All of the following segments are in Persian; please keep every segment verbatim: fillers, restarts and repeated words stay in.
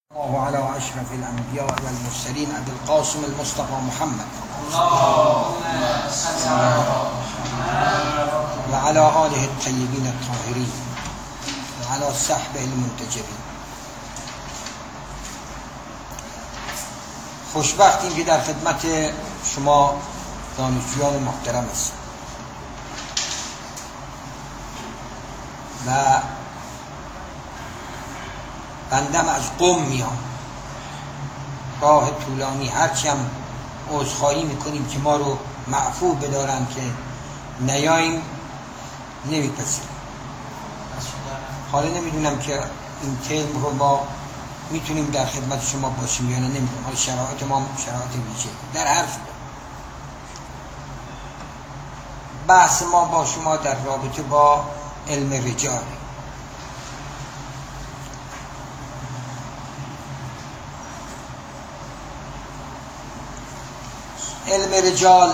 الله على أشرف الأنبياء والمرسلين أبي القاسم المصطفى محمد وعلى آله الطيبين الطاهرين وعلى صحبه المنتجبين. خوشبختیم که در خدمت شما دانشجویان محترم است و بندم از قم میام. راه طولانی، هرچی هم عذرخواهی میکنیم که ما رو معفو بدارن که نیاییم، نمیپذیریم. حالا نمیدونم که این ترم رو ما میتونیم در خدمت شما باشیم یا نه، نمیدونم. حالا شرایط ما شرایط ویژه در هر صورت. بحث ما با شما در رابطه با علم رجال. علم رجال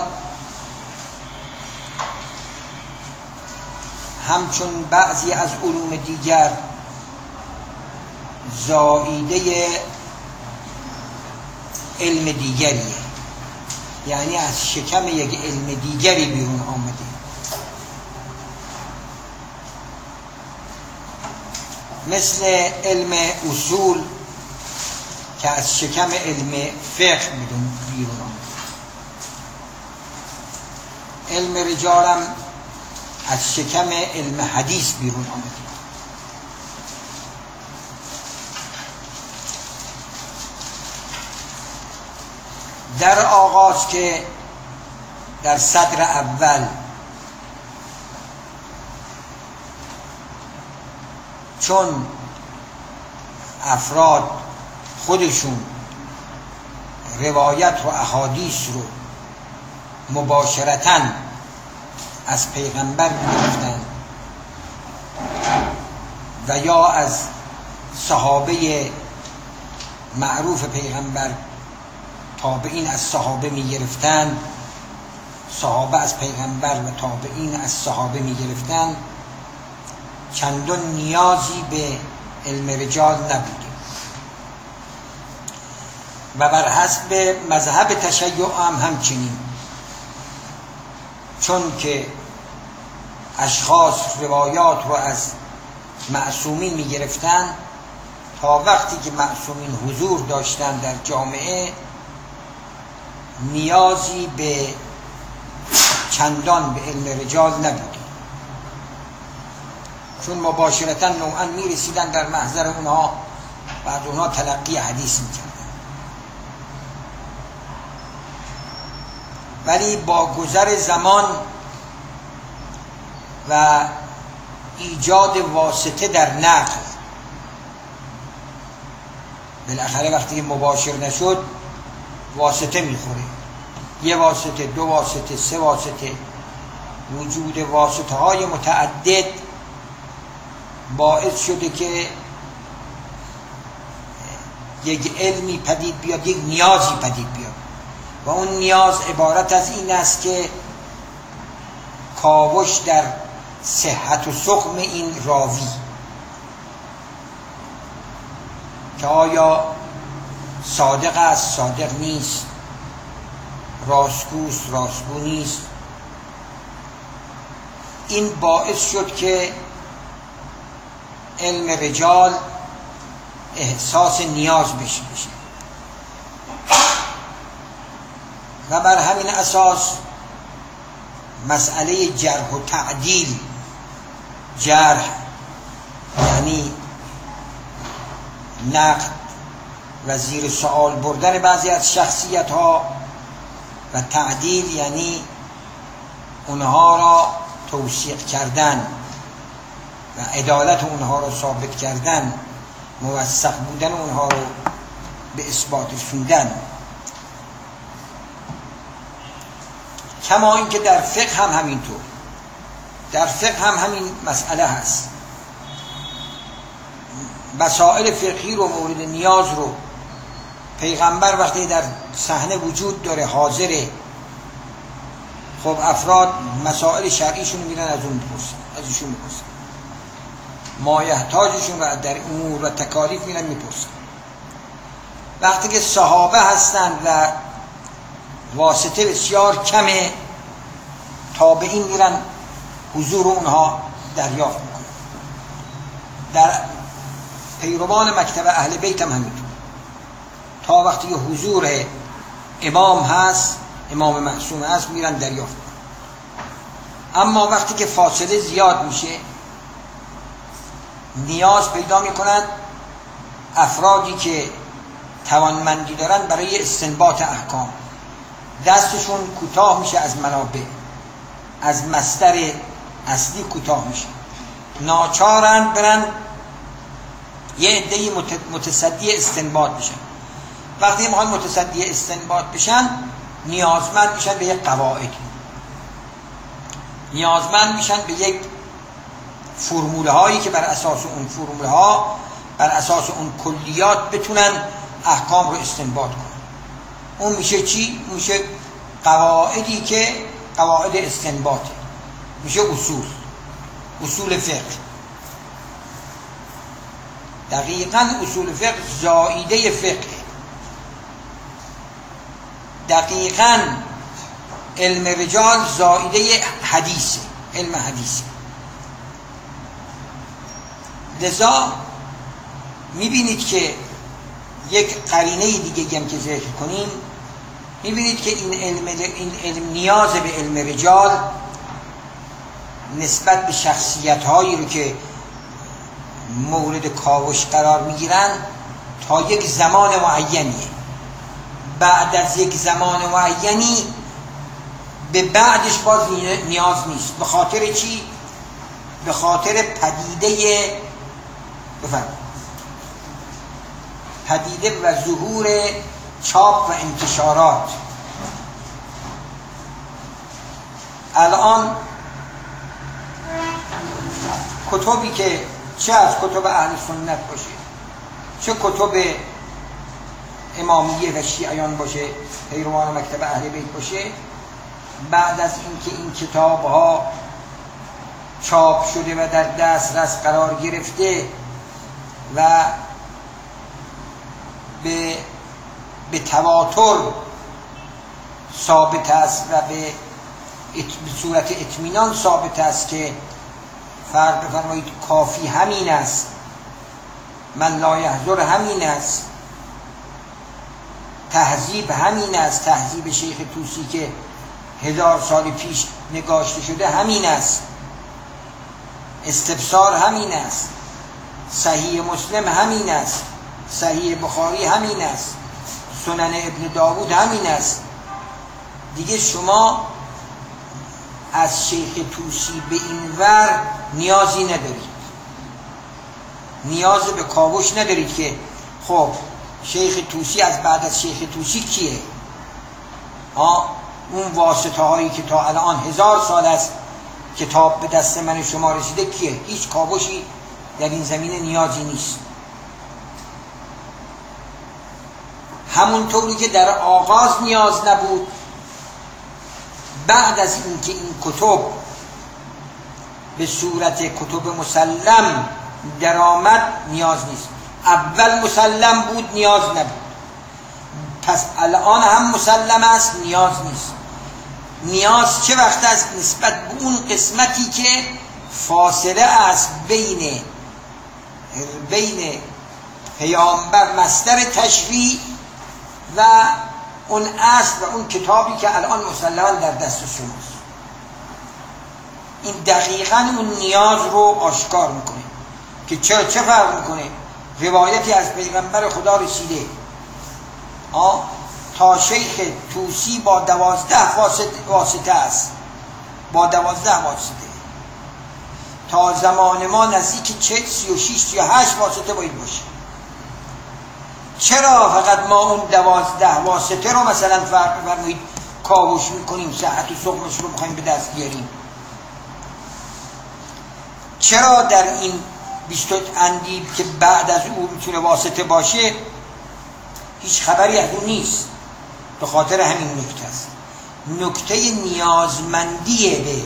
همچون بعضی از علوم دیگر زائیده علم دیگریه، یعنی از شکم یک علم دیگری بیرون آمده. مثل علم اصول که از شکم علم فقه بیرون آمده. علم رجالم از شکم علم حدیث بیرون آمده. در آغاز که در صدر اول چون افراد خودشون روایت و احادیث رو مباشرتاً از پیغمبر می‌گرفتند و یا از صحابه معروف پیغمبر، تابعین از صحابه می‌گرفتند، صحابه از پیغمبر و تابعین از صحابه می‌گرفتند، چندان نیازی به علم رجال نبوده و بر حسب مذهب تشیع هم همچنین، چون که اشخاص روایات رو از معصومین می گرفتن، تا وقتی که معصومین حضور داشتن در جامعه نیازی به چندان به علم رجال نبوده، چون مباشرتا نوعا می رسیدن در محضر اونها و از اونها تلقی حدیث می کردن. ولی با گذر زمان و ایجاد واسطه در نقل، بالاخره وقتی مباشر نشد واسطه میخوره، یه واسطه، دو واسطه، سه واسطه. وجود واسطه های متعدد باعث شده که یک علمی پدید بیاد، یک نیازی پدید بیاد و اون نیاز عبارت از این است که کاوش در صحت و سقم این راوی، که آیا صادق است، صادق نیست، راستگوست، راستگو نیست. این باعث شد که علم رجال احساس نیاز بشه بشه و بر همین اساس مسئله جرح و تعدیل، جرح یعنی نقد و زیر سوال بردن بعضی از شخصیت ها، و تعدیل یعنی اونها را توثیق کردن و عدالت اونها را ثابت کردن، موثق بودن اونها رو به اثبات رسوندن. کما اینکه در فقه هم همینطور، در فقه هم همین مسئله هست. مسائل فقهی رو، مورد نیاز رو پیغمبر وقتی در صحنه وجود داره، حاضره، خب افراد مسائل شرعیشون رو میرن از اون میپرسن، از ایشون میپرسن، مایحتاجشون رو در امور و تکالیف میرن میپرسن. وقتی که صحابه هستند و واسطه بسیار کمه، تابعین میرن حضور اونها دریافت میکنن. در پیروان مکتب اهل بیت هم همینطور، تا وقتی که حضور امام هست، امام معصوم هست، میرن دریافت میکنن. اما وقتی که فاصله زیاد میشه، نیاز پیدا میکنند افرادی که توانمندی دارن برای استنباط احکام، دستشون کوتاه میشه از منابع، از مصدر اصلی کوتاه میشه، ناچارن برن یه عده‌ای متصدی استنباط بشن. وقتی میخوان متصدی استنباط بشن، نیازمند میشن به یک قواعد، نیازمند میشن به یک فرموله هایی که بر اساس اون فرموله ها، بر اساس اون کلیات بتونن احکام رو استنباط کنن. اون میشه چی؟ میشه قواعدی که قواعد استنباطه، میشه اصول، اصول فقه. دقیقاً اصول فقه زائیده فقه، دقیقاً علم رجال زائیده حدیثه، علم حدیثه. لذا میبینید که یک قرینه دیگه هم که ذکر کنیم، میبینید که این علم, این علم نیاز به علم رجال نسبت به شخصیت هایی رو که مورد کاوش قرار میگیرن تا یک زمان معینیه. بعد از یک زمان معینی به بعدش باز نیاز نیست. به خاطر چی؟ به خاطر پدیده بفرمایید پدیده و ظهور چاپ و انتشارات. الان کتبی که چه از کتب اهل سنت باشه، چه کتب امامیه و شیعیان باشه، پیروان مکتب اهل بیت باشه، بعد از اینکه این کتاب ها چاپ شده و در دسترس قرار گرفته و به به تواتر ثابت است و به صورت اطمینان ثابت است که فرق بفرمایید کافی همین است، من لا یحضر همین است، تهذیب همین است، تهذیب شیخ طوسی که هزار سال پیش نگاشته شده همین است، استبصار همین است، صحیح مسلم همین است، صحیح بخاری همین است، سنن ابن داود همین است. دیگه شما از شیخ طوسی به این ور نیازی ندارید، نیاز به کاوش ندارید که خب شیخ طوسی از بعد از شیخ طوسی کیه؟ ها اون واسطه هایی که تا الان هزار سال است کتاب به دست من شما رسیده کیه؟ هیچ کاوشی در این زمینه نیازی نیست. همونطوری که در آغاز نیاز نبود، بعد از اینکه این کتب به صورت کتب مسلم درآمد نیاز نیست. اول مسلم بود نیاز نبود، پس الان هم مسلم است نیاز نیست. نیاز چه وقت است؟ نسبت به اون قسمتی که فاصله است بین بین پیامبر مصدر تشریع و اون اصل و اون کتابی که الان مسلما در دست شماست. این دقیقاً اون نیاز رو آشکار میکنه که چرا چه فرق میکنه. روایتی از پیغمبر خدا رسیده آه تا شیخ طوسی با دوازده واسطه است، با دوازده واسطه. تا زمان ما نزدیک چه سی و شیش سی و هشت واسطه باید باشه. چرا فقط ما اون دوازده واسطه رو مثلا فرق فرمایید کاوش میکنیم، صحت و سقمش رو بخوایم به دست بیاریم؟ چرا در این بیست اندیب که بعد از او میتونه واسطه باشه هیچ خبری از اون نیست؟ به خاطر همین نکته است، نکته نیازمندی به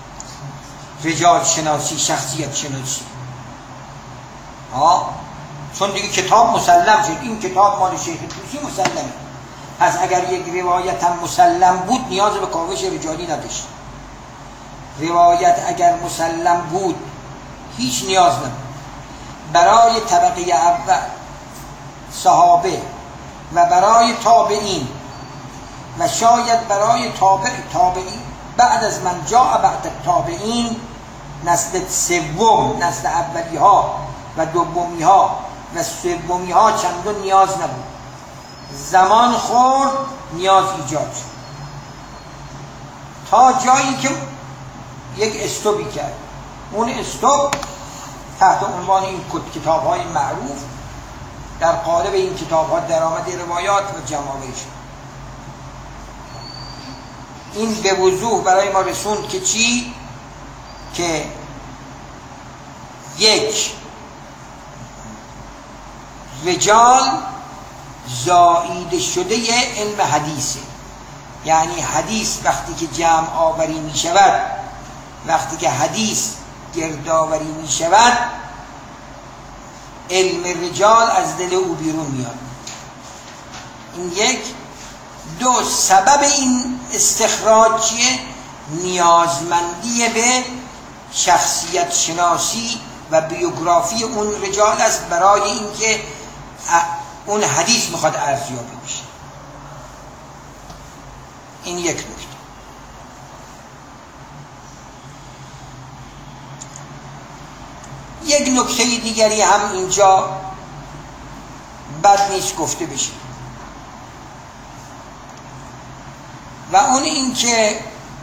رجال شناسی، شخصیت شناسی. آه چون دیگه کتاب مسلم شد، این کتاب مال شیخ طوسی مسلمه، پس اگر یک روایت هم مسلم بود نیاز به کاوش رجالی نداشت. روایت اگر مسلم بود هیچ نیاز نبود. برای طبقه اول صحابه و برای تابعین و شاید برای تابع تابعین بعد از من جاء بعد تابعین، نسل سوم، نسل اولی ها و دومی ها و سومی ها چندان نیاز نبود. زمان خورد نیاز ایجاد شد تا جایی که یک استوبی کرد. اون استوب تحت عنوان این کتاب های معروف در قالب این کتاب ها درآمد روایات و جماعه شد. این به وضوح برای ما رسوند که چی؟ که یک رجال زائیده شده علم حدیثه، یعنی حدیث وقتی که جمع آوری می شود، وقتی که حدیث گردآوری می شود، علم رجال از دل او بیرون میاد. این یک. دو، سبب این استخراج چیه؟ نیازمندی به شخصیت شناسی و بیوگرافی اون رجال است برای اینکه اون حدیث میخواد ارزیابی بشه. این یک نکته. یک نکته دیگری هم اینجا بد نیست گفته بشه و اون این که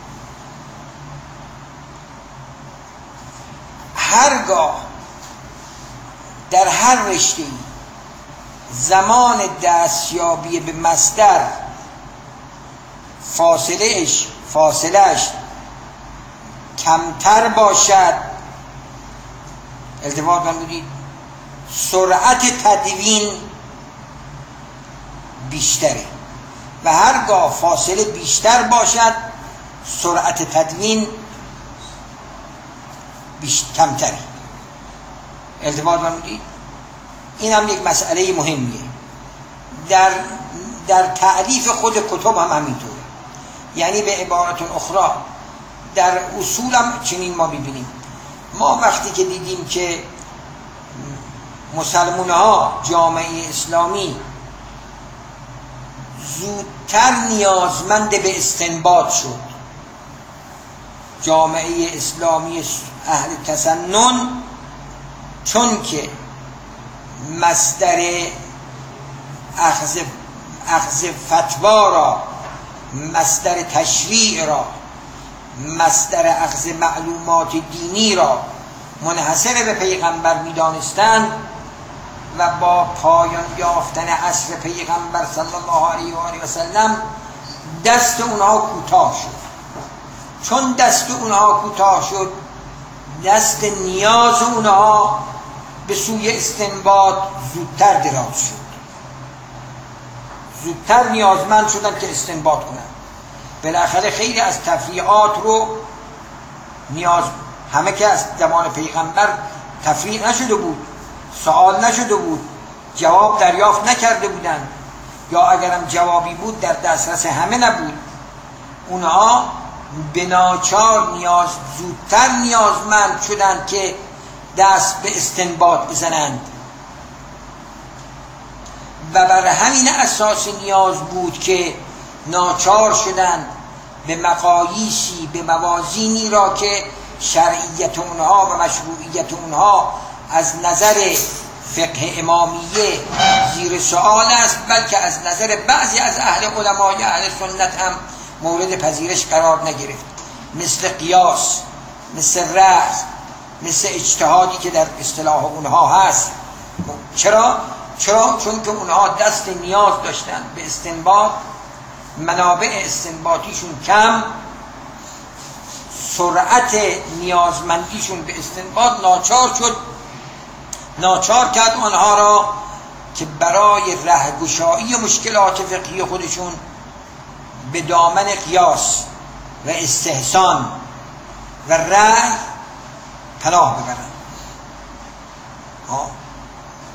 هرگاه در هر رشته زمان دستیابی به مصدر فاصلهش فاصلهش کمتر باشد، التفات فرمودید، سرعت تدوین بیشتره و هرگاه فاصله بیشتر باشد سرعت تدوین کمتره. التفات فرمودید. این هم یک مسئله مهمیه. در در تعریف خود کتب هم همینطوره. یعنی به عبارت اخرى در اصول هم چنین ما ببینیم. ما وقتی که دیدیم که مسلمان ها، جامعه اسلامی زودتر نیازمند به استنباط شد، جامعه اسلامی اهل تسنن، چون که مصدر اخذ اخذ فتوا را، مصدر تشریع را، مصدر اخذ معلومات دینی را منحصر به پیغمبر می دانستند و با پایان یافتن عصر پیغمبر صلی الله علیه و آله و سلم دست اونها کوتاه شد. چون دست اونها کوتاه شد، دست نیاز اونها به سوی استنباط زودتر دراز شد، زودتر نیازمند شدن که استنباط کنن. بالاخره خیلی از تفریعات رو نیاز، همه که از زمان پیغمبر تفریع نشده بود، سوال نشده بود، جواب دریافت نکرده بودن، یا اگرم جوابی بود در دسترس همه نبود. اونها به ناچار نیاز زودتر نیازمند شدند که دست به استنباط بزنند و بر همین اساس نیاز بود که ناچار شدند به مقاییسی، به موازینی را که شرعیت اونها و مشروعیت اونها از نظر فقه امامیه زیر سؤال است، بلکه از نظر بعضی از اهل علمای اهل سنت هم مورد پذیرش قرار نگرفت، مثل قیاس، مثل رأی، مثل اجتهادی که در اصطلاح اونها هست. چرا؟ چرا؟ چون که اونها دست نیاز داشتن به استنباط، منابع استنباطیشون کم، سرعت نیازمندیشون به استنباط ناچار شد، ناچار کرد آنها را که برای رهگشایی مشکلات فقهی خودشون به دامن قیاس و استحسان و رأی پناه ببرند.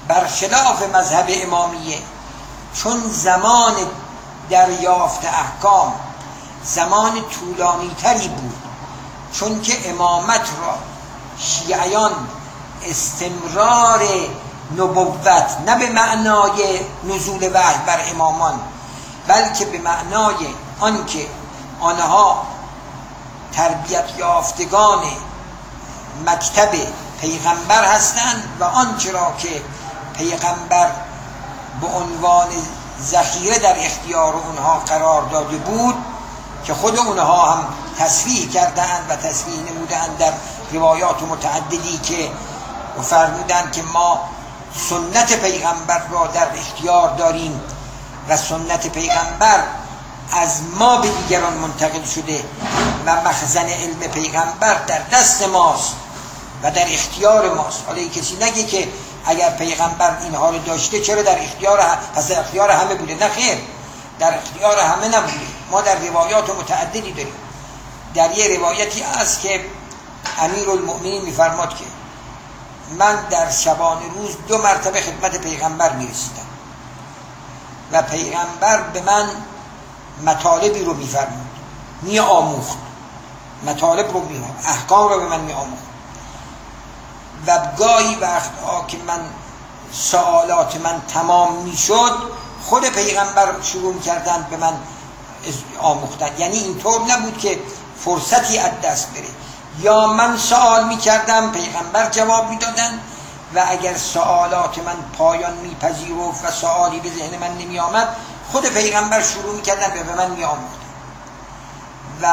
برخلاف مذهب امامیه، چون زمان دریافت احکام زمان طولانی تری بود، چون که امامت را شیعیان استمرار نبوت نه به معنای نزول وحی بر امامان، بلکه به معنای آنکه آنها تربیت یافتگان مکتب پیغمبر هستند و آنچه را که پیغمبر به عنوان ذخیره در اختیار اونها قرار داده بود که خود اونها هم تصریح کردند و تصریح نمودند در روایات متعددی که فرمودند که ما سنت پیغمبر را در اختیار داریم و سنت پیغمبر از ما به دیگران منتقل شده و مخزن علم پیغمبر در دست ماست و در اختیار ماست. حالا کسی نگه که اگر پیغمبر اینها رو داشته چرا در اختیار هم... پس در اختیار همه بوده؟ نه خیر، در اختیار همه نبوده. ما در روایات متعددی داریم. در یه روایتی است که امیرالمؤمنین میفرماد که من در شبانه روز دو مرتبه خدمت پیغمبر میرسیدم و پیغمبر به من مطالبی رو میفرمود، می آموخت، مطالب رو می آموخت، احکام رو به من می آموخت و گاهی وقتها که من سوالات من تمام می شد خود پیغمبر شروع کردن به من آموختن. یعنی اینطور نبود که فرصتی از دست بره، یا من سوال می کردم پیغمبر جواب می دادن و اگر سوالات من پایان می پذیرفت و سوالی به ذهن من نمی آمد خود پیغمبر شروع می کردن و به من می آموختن و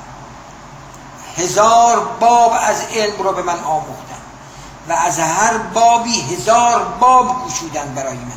هزار باب از علم رو به من آموختن و از هر بابی هزار باب گشودن برای من.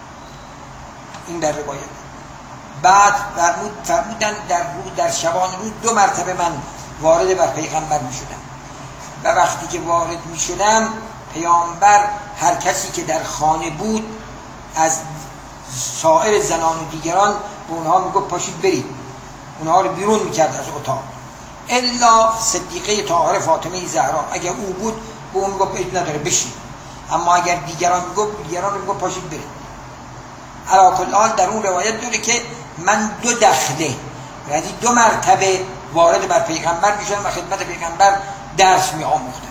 این در روایت. بعد فرمودن در روز در شبانه روز دو مرتبه من وارد بر پیغمبر می شدم و وقتی که وارد می شدم پیامبر هر کسی که در خانه بود از سایر زنان و دیگران به اونها می گفت پاشید برید، اونها رو بیرون می کرد از اتاق، الا صدیقه طاهره فاطمه زهرا اگر او بود به اون می گفت ایت نداره بشید، اما اگر دیگران می گفت دیگران می گفت پاشید برید. علی کل حال در اون روایت داره که من دو دخله یعنی دو مرتبه وارد بر پیغمبر می شدم و خدمت پیغمبر درس می آموختم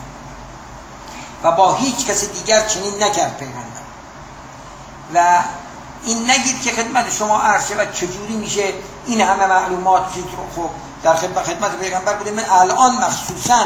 و با هیچ کس دیگر چنین نکرد پیغمبر. و این نگید که خدمت شما عرض شود چجوری میشه این همه معلومات خب در خدمت خدمت پیغمبر بوده. من الان مخصوصا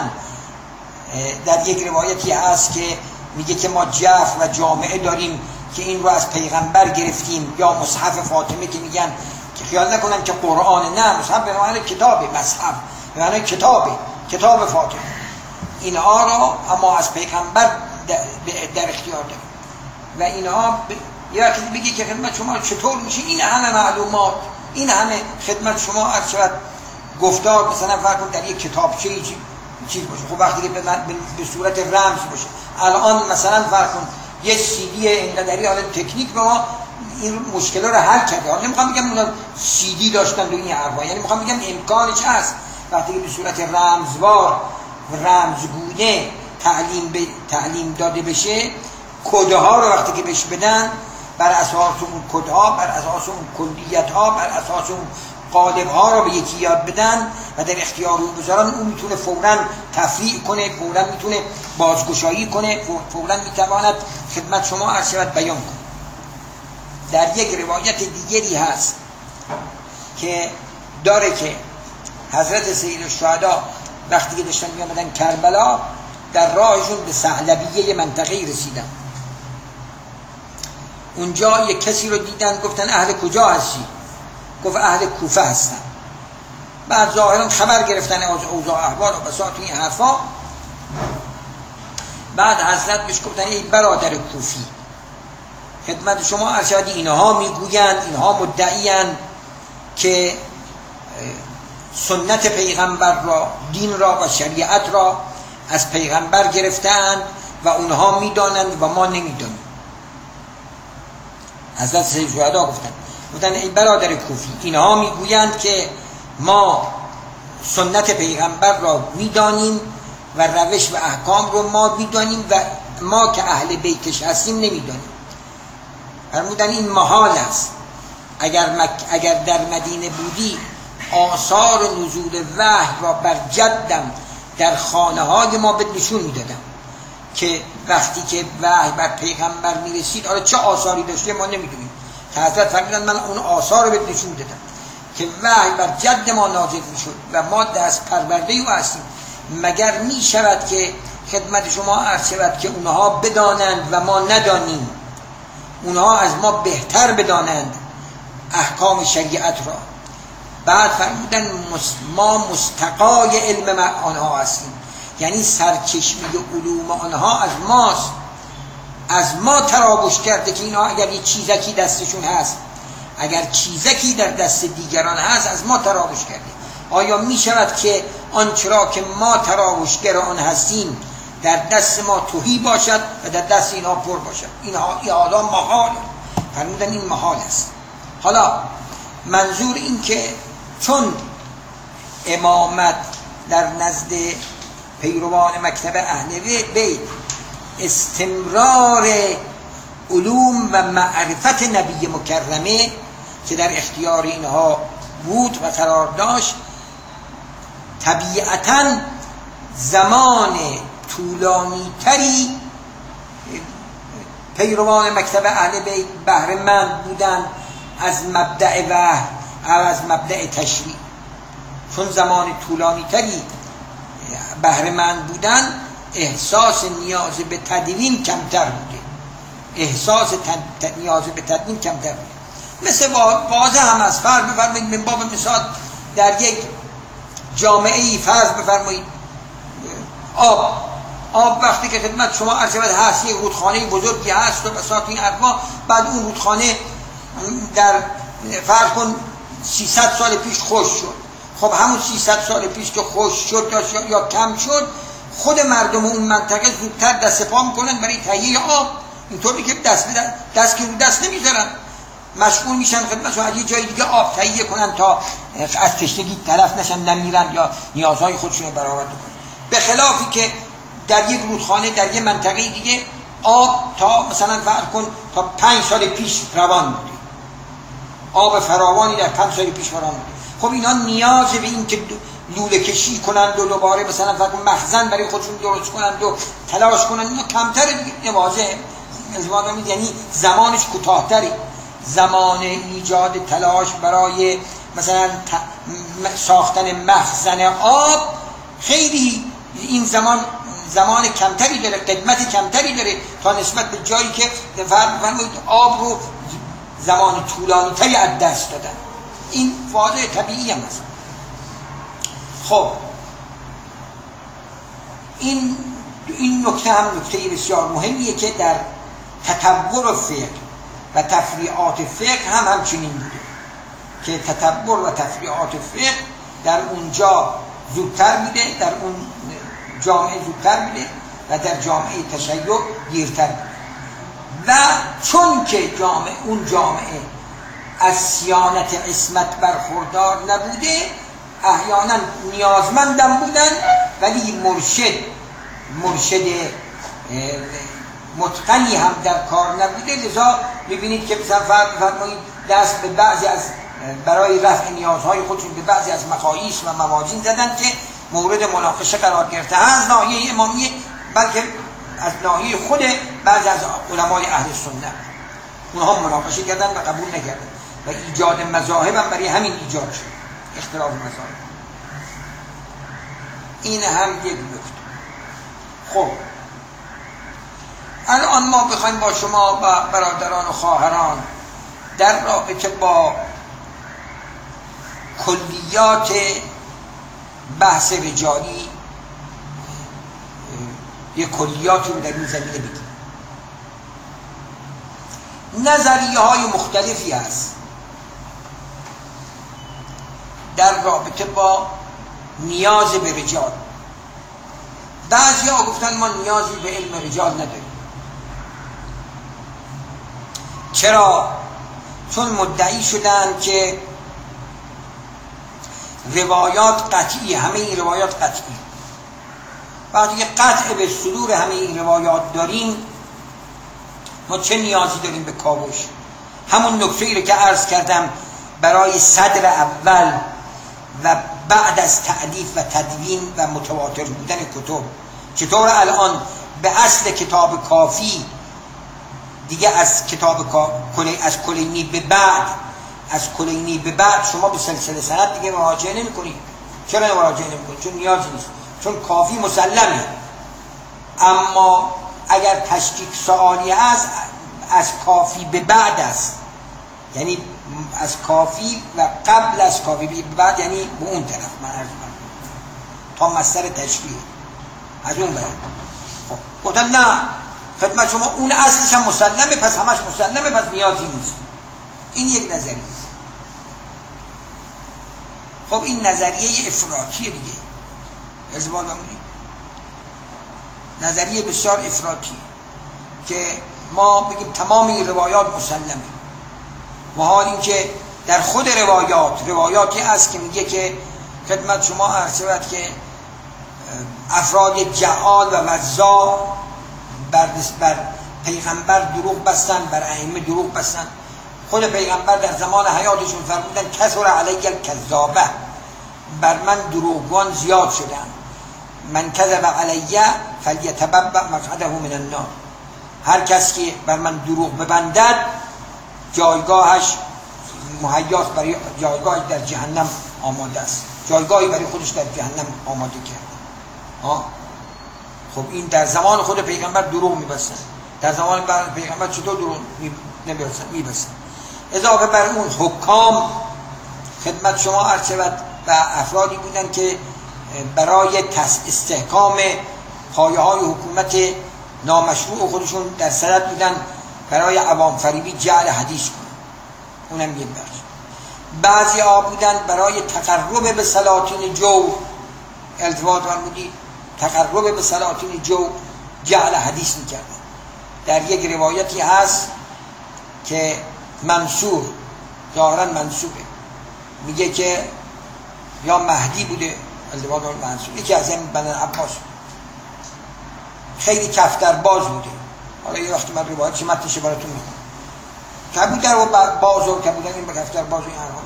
در یک روایتی هست که میگه که ما جعف و جامعه داریم که این رو از پیغمبر گرفتیم، یا مصحف فاطمه که میگن که خیال نکنن که قرآن، نه، مصحف به معنی کتابه، مصحف به معنی کتابه، کتاب فاطمه. اینها را اما از پیغمبر در اختیار داریم و اینها ب... یا کسی بگی که خدمت شما چطور میشه این همه معلومات، این همه خدمت شما عرض شود گفتار مثلا فرض کن در یک کتابچه چیز باشه، خب وقتی که به, به صورت رمز باشه. الان مثلا فرض کن یه سی دی اینقدری، حالا تکنیک به ما این مشکلات رو حل کرده. حالا نمیخوام بگم اونا سی دی داشتن و این حرفا، یعنی میخوام بگم امکانش هست وقتی که به صورت رمزوار و رمزگونه تعلیم به تعلیم داده بشه، کدها رو وقتی که بهش بدن بر اساس اون کدها، بر اساس اون کلیت‌ها، بر اساس اون قالب‌ها رو به یکی یاد بدن و در اختیار اون بذارن، اون میتونه فوراً تفریع کنه، فوراً میتونه بازگشایی کنه، فوراً میتواند خدمت شما عرض شود بیان کنه. در یک روایت دیگری هست که داره که حضرت سید الشهدا وقتی که داشتن میامدن کربلا در راهشون به ثعلبیه منطقه‌ای رسیدن. اونجا یک کسی رو دیدن، گفتن اهل کجا هستی؟ گفت اهل کوفه هستن. بعد ظاهرا خبر گرفتن از اوضاع احوال و بساط این حرفا. بعد حضرت بهش گفتن ای برادر کوفی، خدمت شما ارشد اینها میگویند، اینها مدعیند که سنت پیغمبر را، دین را و شریعت را از پیغمبر گرفتند و اونها میدانند و ما نمیدانیم. حضرت سید شهدا گفتن گفتن ای برادر کوفی، اینها میگویند که ما سنت پیغمبر را میدانیم و روش و احکام رو ما میدانیم و ما که اهل بیتش هستیم نمیدانیم. فرمودن این محال است. اگر, مک... اگر در مدینه بودی آثار نزول وحی را بر جدم در خانه های ما بهت نشون میدادم که وقتی که وحی بر پیغمبر میرسید آره چه آثاری داشته ما نمیدونیم. که حضرت فرمودن من اون آثار رو بهت نشون دادم که وحی بر جد ما نازل میشد و ما دست پرورده او هستیم. مگر می شود که خدمت شما عرض شود که اونها بدانند و ما ندانیم، اونها از ما بهتر بدانند احکام شریعت را. بعد فرمودن ما مستقای علم آنها هستیم، یعنی سرچشمه علوم آنها از ماست، از ما تراوش کرده که اینها اگر یه چیزکی دستشون هست، اگر چیزکی در دست دیگران هست از ما تراوش کرده. آیا می شود که آنچرا که ما تراوشگر آن هستیم در دست ما تهی باشد و در دست اینها پر باشد؟ اینها حالا محال. فرمودن این محال است. حالا منظور این که چون امامت در نزد پیروان مکتب اهل بیت استمرار علوم و معرفت نبی مکرمه که در اختیار اینها بود و قرار داشت، طبیعتاً زمان طولانی تری پیروان مکتب اهل بیت بهره مند بودن از مبدأ وحی و از مبدأ تشریع. چون زمان طولانی تری بهره مند بودن، احساس نیاز به تدوین کمتر بوده، احساس تد... نیاز به تدوین کمتر بوده. مثل واضح هم از فرض بفرمایید من باب مثال در یک جامعه ای فرض بفرمایید آب آب وقتی که خدمت شما عرض شود هست یک رودخانه بزرگی هست و بساط این اربا، بعد اون رودخانه در فرض کن سیصد سال پیش خوش شد. خب همون سیصد سال پیش که خوش شد یا کم شد، خود مردم اون منطقه زودتر دست پا میکنن برای تهیه آب، اینطوری که دست بدن دست که رو دست نمیذارن، مشغول میشن خدمت شما یه جای دیگه آب تهیه کنن تا از تشنگی طرف نشن، نمیرن یا نیازهای خودشون رو برآورده کنن. به خلافی که در یک رودخانه در یک منطقه دیگه آب تا مثلا فرض کن تا پنج سال پیش روان بوده، آب فراوانی در پنج سال پیش فراوان بوده. خب اینا نیاز به این که لوله کشی کنند و دوباره مثلا فرض کن مخزن برای خودشون درست کنند و تلاش کنند، اینا کمتر نوازه ازوان، یعنی زمانش کوتاه‌تره. زمان ایجاد تلاش برای مثلا ساختن مخزن آب خیلی این زمان زمان کمتری داره، قدمت کمتری داره تا نسبت به جایی که فرمایید آب رو زمان طولانی تری از دست دادن. این واضح طبیعی هم هست. خب این این نکته هم نکته بسیار مهمیه که در تطور فقه و تفریعات فقه هم همچنین بوده که تطور و تفریعات فقه در اونجا زودتر بوده، در اون جامعه زودتر بوده و در جامعه تشیع دیرتر بوده. و چون که جامعه اون جامعه از صیانت عصمت برخوردار نبوده، احیانا نیازمندم بودن ولی مرشد مرشد متقنی هم در کار نبوده. لذا میبینید که مثلا فرمایید دست به بعضی از برای رفع نیازهای خودشون به بعضی از مقاییس و موازین زدن که مورد مناقشه قرار گرفته از ناحیه امامیه، بلکه از ناحیه خود بعضی از علمای اهل سنت اونها مناقشه کردن و قبول نکردن و ایجاد مذاهب هم برای همین ایجاد شد، اختلاف مذاهب. این هم یک نکته. خب الان ما بخوایم با شما و برادران و خواهران در رابطه با کلیات بحث رجالی یک کلیاتی رو در این زمینه بگیم. نظریه های مختلفی هست در رابطه با نیاز به رجال. بعضی ها گفتن ما نیازی به علم رجال نداریم. چرا؟ چون مدعی شدن که روایات قطعی، همه این روایات قطعی. وقتی که قطع به صدور همه این روایات داریم، ما چه نیازی داریم به کاوش؟ همون نکته ای رو که عرض کردم برای صدر اول و بعد از تألیف و تدوین و متواتر بودن کتب. چطور الان به اصل کتاب کافی دیگه از کتاب از کلینی به بعد از کلینی به بعد شما به سلسله سند دیگه مراجعه نمی کنید. چرا مراجعه نمی کنید؟ چون نیازی نیست، چون کافی مسلمه. اما اگر تشکیک سوالی هست از کافی به بعد است، یعنی از کافی و قبل از کافی به بعد، یعنی به اون طرف من عرض کنم تا مصدر تشکیل از اون برد. گفتن نه خدمت شما اون اصلش هم مسلمه، پس همش مسلمه، پس نیازی نیست. این یک نظریه است. خب این نظریه افراطیه دیگه. ازبال بمونید نظریه بسیار افراطیه که ما بگیم تمام این روایات مسلمه، و حال این که در خود روایات روایاتی است که میگه که خدمت شما عرض شود که افراد جهال و وزا بر, بر پیغمبر دروغ بستن، بر ائمه دروغ بستن. خود پیغمبر در زمان حیاتشون فرمودن کثر علی الکذابه، بر من دروغگوان زیاد شدن. من کذب علی فلیتبوأ مقعده من النار. هر کس که بر من دروغ ببندد جایگاهش مهیاست، برای جایگاهی در جهنم آماده است، جایگاهی برای خودش در جهنم آماده کرده. ها خب این در زمان خود پیغمبر دروغ میبستن، در زمان پیغمبر چطور دروغ نمیبستن؟ میبستن. اضافه بر اون حکام خدمت شما عرض شود و افرادی بودن که برای استحکام پایه های حکومت نامشروع خودشون در صدد بودن برای عوام فریبی جعل حدیث کنن. اونم یک بخش. بعضی ها بودن برای تقرب به سلاطین جو، التفات فرمودید، تقرب به سلاطین جو جعل حدیث میکردن. در یک روایتی هست که منصور، ظاهرا منصوبه، میگه که یا مهدی بوده، التفات منصور، یکی از این بنی عباس، خیلی کفترباز بوده. حالا یه وقتی من روایتش متنش براتون میگم. کبوتر و باز و کبوتر این به کفترباز و این حرفا.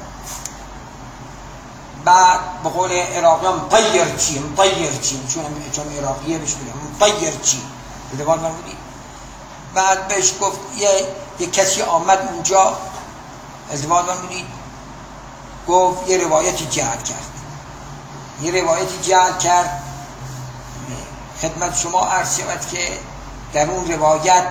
بعد به قول عراقیان طیر چی، مطیر چی، چون چون عراقیه بهش میگم مطیر چی. التفات فرمودید. بعد بهش گفت یه یه کسی آمد اونجا، التفات فرمودید، گفت یه روایتی جعل کرد. یه روایتی جعل کرد. خدمت شما عرض شود که در اون روایت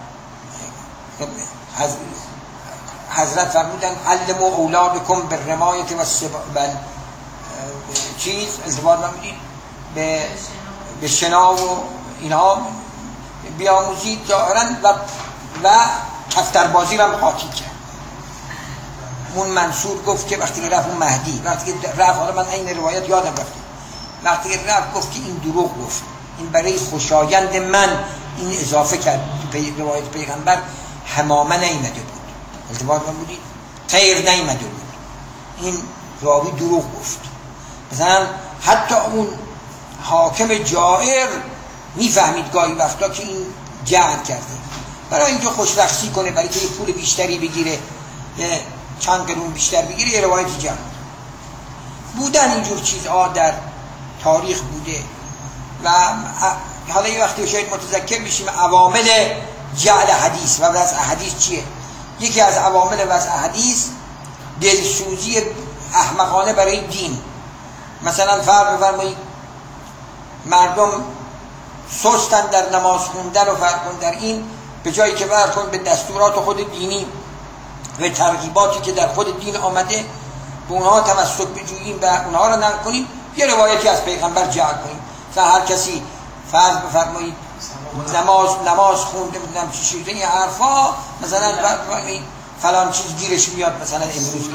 حضرت فرمودن علموا اولادکم بالرمایة و السباحة، چیز التفات فرمودید به به شنا و اینها بیاموزید ظاهرا و و کفتربازی را قاطی کرد. اون منصور گفت که وقتی رفت اون مهدی، وقتی رفت، حالا من این روایت یادم رفت، وقتی رفت گفت که این دروغ گفت، این برای خوشایند من این اضافه کرد. به روایت پیغمبر حمامه نیامده بود، التفات فرمودید، طیر نیامده بود، این راوی دروغ گفت. مثلا حتی اون حاکم جائر میفهمید گاهی وقتا که این جعل کرده، برای اینکه خوشرخصی کنه، برای اینکه پول بیشتری بگیره، یه چند قرون بیشتر بگیره، یه روایتی جعل بودن. اینجور چیزها در تاریخ بوده و حالا یه وقتی شاید متذکر بشیم عوامل جعل حدیث و وضع حدیث چیه. یکی از عوامل وضع حدیث دلسوزی احمقانه برای دین. مثلا فرض بفرمایید مردم سستن در نماز خوندن و فرض کن در این، به جایی که فرض کن به دستورات خود دینی و ترغیباتی که در خود دین آمده به اونها تمسک بجوییم و اونها را نقل کنیم، یه روایتی از پیغمبر جعل کنیم. مثلا هر کسی فرض بفرمایید نماز نماز خونده بودم چی شده این حرفا، مثلا فلان چیز گیرش میاد، مثلا امروز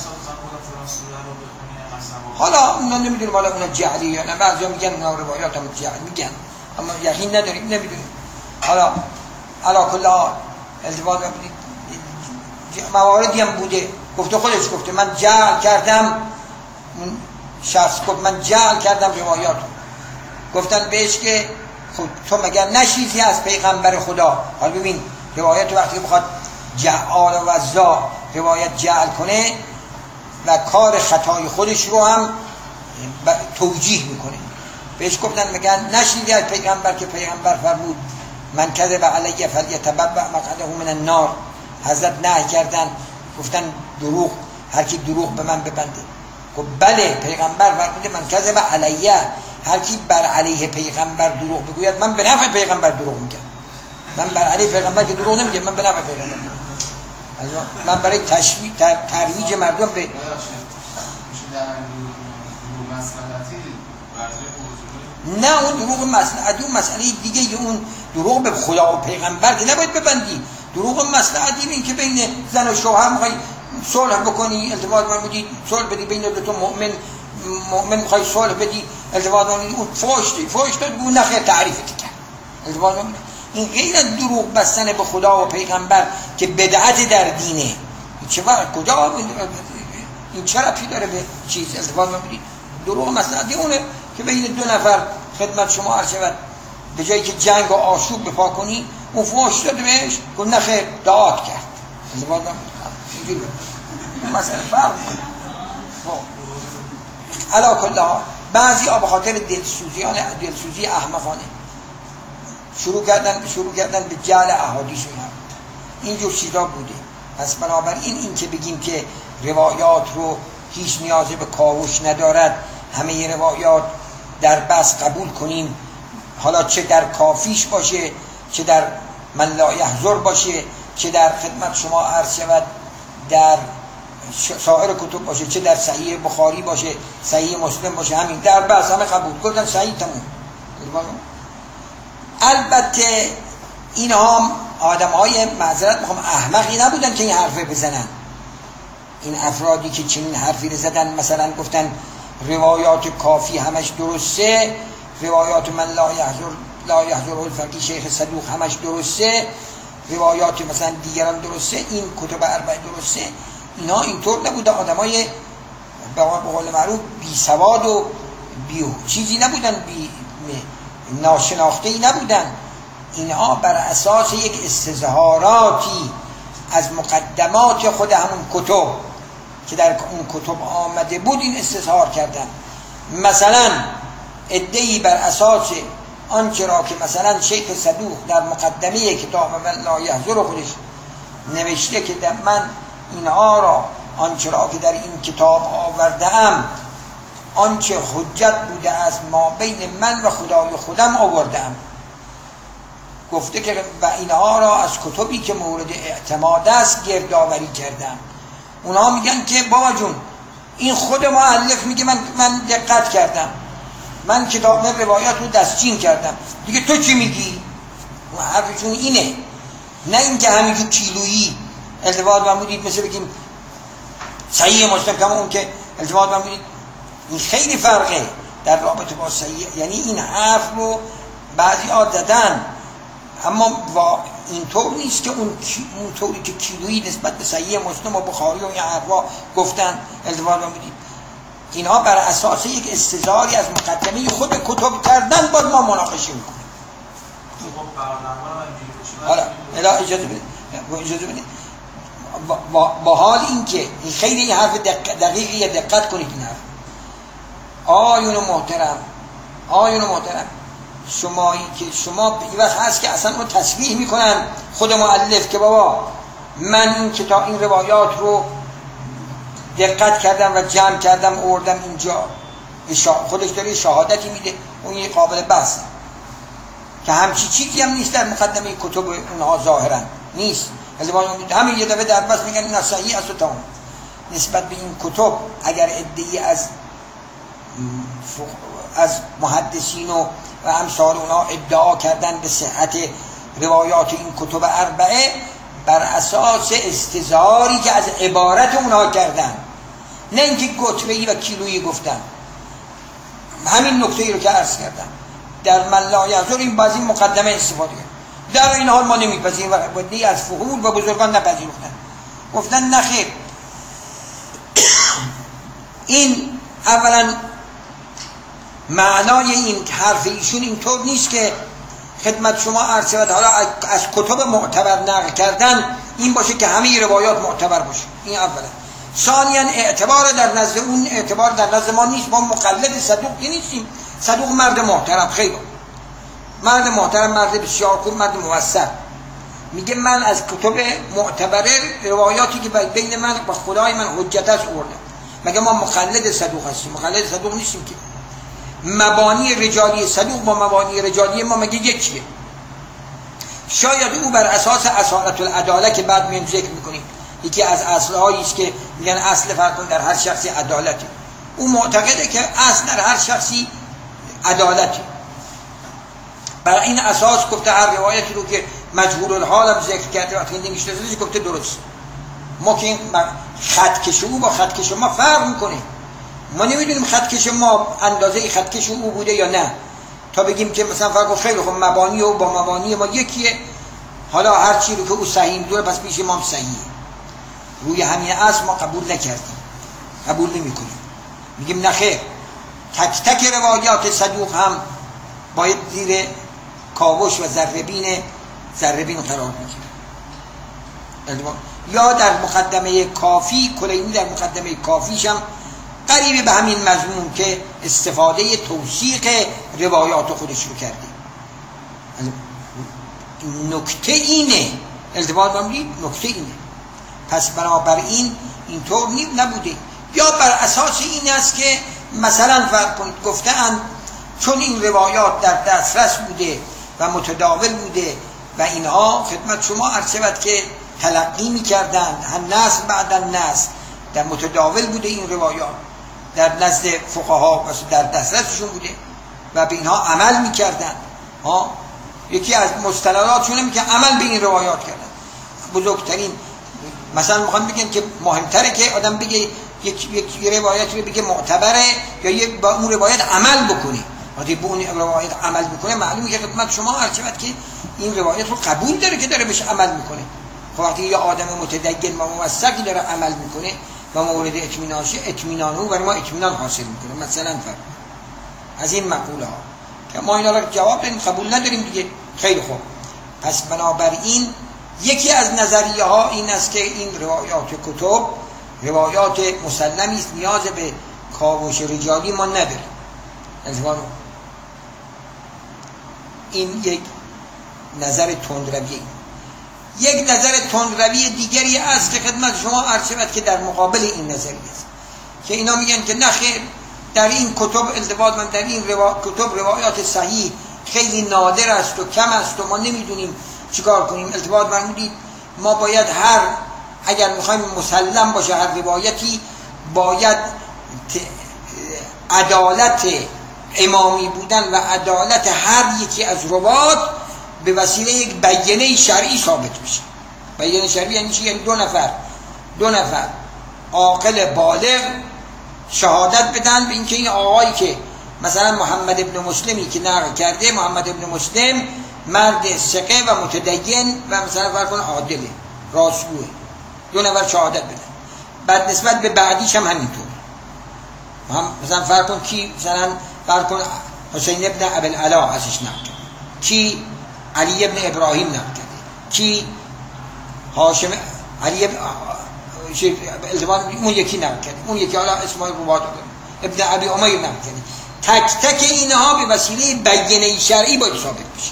حالا اونا نمیدونیم حالا اونا جعلی یا نه، بعضیا میگن اونا روایات هم جعل میگن، اما یقین نداریم، نمیدونیم. حالا علا کل التفات بدید مواردی هم بوده، گفته خودش گفته من جعل کردم، اون شخص گفت من جعل کردم روایات. گفتن بهش که خب تو مگر نشیدی از پیغمبر خدا؟ حالا ببین روایت وقتی بخواد جعال و وزا روایت جعل کنه و کار خطای خودش رو هم توجیه میکنه. بهش گفتن میگن نشنیدی از پیغمبر که پیغمبر فرمود من کذب علی فلیتبوأ مقعده من النار. حضرت نهی کردن گفتن دروغ هر کی دروغ به من ببنده. گفت بله پیغمبر فرموده من کذب علی، هر کی بر علیه پیغمبر دروغ بگوید من به نفع پیغمبر دروغ میگم. من بر علیه پیغمبر که دروغ نمیگم، من به نفع پیغمبر میگم. من برای تشویق ترویج مردم به نه اون دروغ مصلحتی، اون مسئله دیگه، اون دروغ به خدا و پیغمبر که نباید ببندی. دروغ مصلحتی این که بین زن و شوهر میخوای صلح بکنی، ازدواج می‌کنی، صلح بدی بین دو تا مؤمن، مؤمن میخوای صلح بدی، ازدواج می‌کنی، اون فحش دی فحش داد اون نخیر تعریفت کرد. ازدواج می‌کنی این غیر از دروغ بستن به خدا و پیغمبر که بدعت در دینه. این چه وقت کجا این چرا پی داره به چیز ازدواج می‌کنی؟ دروغ مصلحتی اونه که بین دو نفر خدمت شما عرض شود به جایی که جنگ و آشوب بپا کنی اون فحش داد بهش گفت نخیر دعات کرد. ازدواج اینجوری مثلا فرق علا کل حال بعضی ها به خاطر دلسوزیان دلسوزی احمقانه شروع کردن شروع کردن به جعل احادیث اینجور چیزا بوده. پس بنابراین این که بگیم که روایات رو هیچ نیازی به کاوش ندارد، همه روایات در بس قبول کنیم، حالا چه در کافیش باشه، چه در من لا یحضر باشه، چه در خدمت شما عرض شود در سایر کتب باشه، چه در صحیح بخاری باشه، صحیح مسلم باشه، همین در بس همه قبول کردن، صحیح تموم. البته اینها آدم‌های معذرت میخوام احمقی نبودن که این حرفه بزنن. این افرادی که چنین حرفی رو زدن مثلا گفتن روایات کافی همش درسته، روایات من لا یحضر لا یحضر الفقیه شیخ صدوق همش درسته، روایات مثلا دیگران درسته، این کتب اربعه درسته. اینا اینطور نبوده، آدمای به قول معروف بی سواد و بی چیزی نبودن، بی ناشناخته‌ای نبودن. اینها بر اساس یک استظهاراتی از مقدمات خود همون کتب که در اون کتب آمده بود این استظهار کردن. مثلا ادعی بر اساس آنچه را که مثلا شیخ صدوق در مقدمه کتاب من لا یحضر خودش نوشته که در من اینها را آنچه را که در این کتاب آورده‌ام آنچه حجت بوده از ما بین من و خدای خودم آورده‌ام، گفته که و اینها را از کتبی که مورد اعتماد است گردآوری کردم. اونها میگن که بابا جون این خود مؤلف میگه من من دقت کردم، من کتاب روایات رو دستچین کردم، دیگه تو چی میگی؟ و حرفشون اینه، نه اینکه همینجور کیلویی التفات فرمودید مثل بگیم صحیح مسلم کما اون که التفات فرمودید. این خیلی فرقه در رابطه با صحیح، یعنی این حرف رو بعضی ها دادن اما اینطور نیست که اون اونطوری که کیلویی نسبت به صحیح مسلم و بخاری و این حرفا گفتن التفات فرمودید. اینها بر اساس یک استظهاری از مقدمه خود کتب کردن باید ما مناقشه میکنیم. حالا الا اجازه بدید اجازه بدید با, با حال اینکه این خیلی این حرف دق... دقیقی دقت کنید. این حرف آیون محترم آیون محترم شمایی که شما این وقت هست که اصلا رو تصریح میکنن خود مؤلف که بابا من این کتاب این روایات رو دقت کردم و جمع کردم آوردم اینجا، خودش داره شهادتی میده، اون یه قابل بحث که همچی چیزی هم نیست در مقدمه کتب اونها ظاهرا نیست. همین یه دفعه در بس میگن این صحیح است و تمام. نسبت به این کتب اگر ادعی از از محدثین و امثال اونها ادعا کردن به صحت روایات این کتب اربعه بر اساس استظهاری که از عبارت اونها کردن، نه اینکه گتبه‌ای و کیلویی گفتن. همین نکته ای رو که عرض کردم در من لا یحضر این بعضی مقدمه استفاده کرد. در این حال ما نمیپذیریم و بدی از فحول و بزرگان نپذیرفتن، گفتن نخیر. این اولا معنای این حرف ایشون اینطور نیست که خدمت شما عرض شود حالا از کتب معتبر نقل کردن این باشه که همه روایات معتبر باشه. این اولا. ثانیاً اعتبار در نزد اون اعتبار در نزد ما نیست. ما مقلد صدوق نیستیم. صدوق مرد محترم، خیلی مرد محترم، مرد بسیار خوب، مرد موثق. میگه من از کتب معتبره روایاتی که بین من و خدای من حجت است آوردم. مگه ما مقلد صدوق هستیم؟ مقلد صدوق نیستیم که. مبانی رجالی صدوق با مبانی رجالی ما مگه یکیه؟ شاید او بر اساس اصالت العداله که بعد میایم ذکر میکنیم، یکی از اصلهایی است که میگن اصل فرق در هر شخصی عدالته. او معتقده که اصل در هر شخصی عدالته. بر این اساس گفته هر روایتی رو که مجهول الحال هم ذکر کرده وقتی نمیشناسیش گفته درست. ما که این خطکش او با خطکش ما فرق میکنه. ما نمیدونیم خطکش ما اندازه خطکش او بوده یا نه تا بگیم که مثلا فرق خیلی خب مبانی او با مبانی ما یکیه، حالا هر چی رو که او صحیح میدونه پس پیش ما صحیحه. روی همین اصل ما قبول نکردیم، قبول نمیکنیم. میگیم نه خیر، تک تک روایات صدوق هم باید زیر کاوش و ذره‌بین ذره‌بین قرار بگیره. یا در مقدمه کافی، کلینی در مقدمه کافیش هم قریب به همین مضمون که استفاده توثیق روایات خودش رو کرده. نکته اینه، التفات بمونید، نکته اینه. پس بنابراین اینطور نبوده. یا بر اساس این است که مثلا فرض کنید گفته‌اند چون این روایات در دسترس بوده و متداول بوده و اینها خدمت شما عرض شود که تلقی می‌کردند، هم نسل بعد نسل در متداول بوده این روایات، در نزد فقها و در دسترسشون بوده و به اینها عمل می‌کردند. ها یکی از مستنداتشون اینه که عمل به این روایات کردن. بزرگترین مثلا میخوام بگم که مهمتره که آدم بگه یک یک روایتی رو بگه معتبره یا یک با اون روایت عمل بکنه. وقتی به اون روایت عمل بکنه معلومه که خدمت شما عرض شود که این روایت رو قبول داره که داره بهش عمل میکنه. وقتی یه آدم متدین و موثقی داره عمل میکنه و مورد اطمینانشه، اطمینان او برای ما اطمینان حاصل میکنه. مثلا فرض از این مقوله ها که ما اینا رو جواب بدیم قبول نداریم دیگه. خیلی خوب. پس بنابراین یکی از نظریه ها این است که این روایات کتب روایات مسلمی است، نیاز به کاوش رجالی ما نداره. این یک نظر تندروی. یک نظر تندروی دیگری است که خدمت شما عرض شود که در مقابل این نظریه است که اینا میگن که نخیر در این کتب التباط من در این روا... کتب روایات صحیح خیلی نادر است و کم است و ما نمیدونیم چیکار کنیم. التباط فرمودید ما باید هر اگر میخوایم مسلم باشه هر روایتی باید ت... عدالت امامی بودن و عدالت هر یکی از روات به وسیله یک بیانیه شرعی ثابت بشه. بیانیه شرعی یعنی چی؟ یعنی دو نفر دو نفر عاقل بالغ شهادت بدن به اینکه این آقایی که مثلا محمد ابن مسلمی که نقل کرده، محمد ابن مسلم مرد ثقه و متدین و مثلا فرض کن عادله راستگوه، دو نفر شهادت بدن. بعد نسبت به بعدیش هم همینطور. هم مثلا فرض کن کی مثلا فرض کن حسین ابن ابی العلا ازش نقل کرده، کی علی ابن ابراهیم نقل کرده، کی هاشم علی ابن الزمان اون یکی نقل کرده، اون یکی حالا اسمای روات ابن ابی امیر نقل کرده. تک تک اینها به وسیله بیانیه شرعی باید ثابت بشه.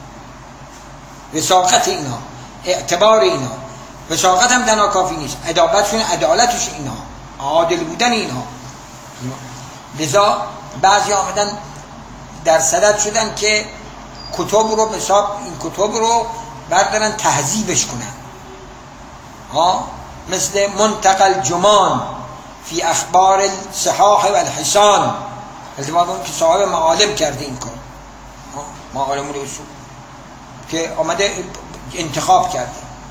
وثاقت اینها، اعتبار اینها، وثاقت هم تنها کافی نیست، عدالتشون، عدالتش اینها، عادل بودن اینها. لذا بعضی آمدن در صدد شدن که کتب رو به حساب این کتب رو بردارن تهذیبش کنن. ها مثل منتقل جمان فی اخبار الصحاح و الحسان، التباط اون که صاحب معالم کرده این کار، معالم اصول که آمده انتخاب کرده.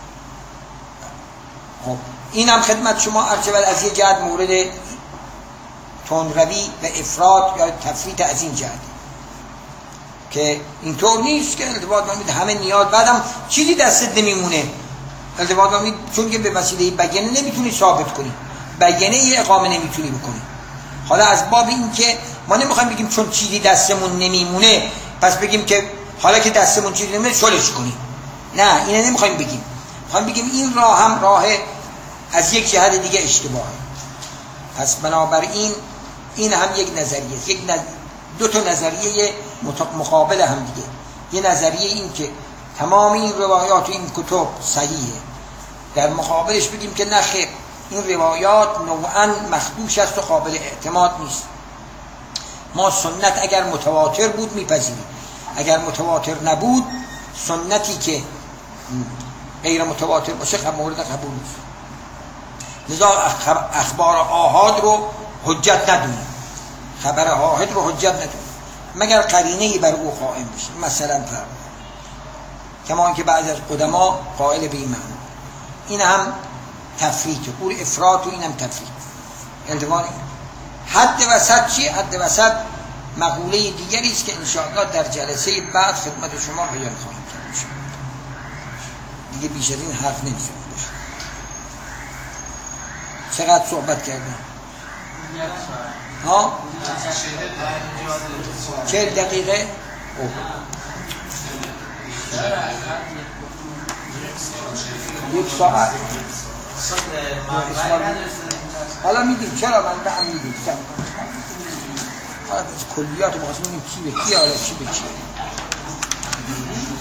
خب این هم خدمت شما عرض شود از یه جهت مورد تندروی و افراط یا تفریط از این جهت که اینطور نیست که التباط بمید همه نیاز بعدم چیزی دستت نمیمونه. التباط بمید چون که به وسیله بیانیه نمیتونی ثابت کنی، بیانیه اقامه نمیتونی بکنی. حالا از باب این که ما نمیخوایم بگیم چون چیزی دستمون نمیمونه پس بگیم که حالا که دستمون چیزی نمیده شلش کنیم. نه، اینه نمیخوایم بگیم. میخوایم بگیم این راه هم راه از یک جهت دیگه اشتباهه. پس بنابراین این هم یک نظریه است، یک نظ... دو تا نظریه مقابل هم دیگه. یه نظریه این که تمام این روایات و این کتب صحیحه، در مقابلش بگیم که نه خیر، این روایات نوعاً مخدوش است و قابل اعتماد نیست. ما سنت اگر متواتر بود میپذیریم، اگر متواتر نبود سنتی که غیر متواتر باشه خب مورد قبول نیست. لذا اخبار آحاد رو حجت ندونیم، خبر آحاد رو حجت ندونیم مگر قرینه‌ای بر او قائم بشه. مثلا فرض کما که بعضی از قدما قائل به این معنی. این هم تفریطه، اون افراط و این هم تفریط. التوانی حد وسط چی؟ حد وسط مقوله دیگری است که انشاءالله در جلسه بعد خدمت شما بیان خواهیم کرد. دیگه بیش از این حرف نمیشه. چقدر صحبت کردم؟ ها؟ چهل دقیقه؟ اوه. یک ساعت حالا میدیم. چرا من به هم میدیم؟ حالا کلیات مخصوص میدیم کی به کی، حالا چی به چی.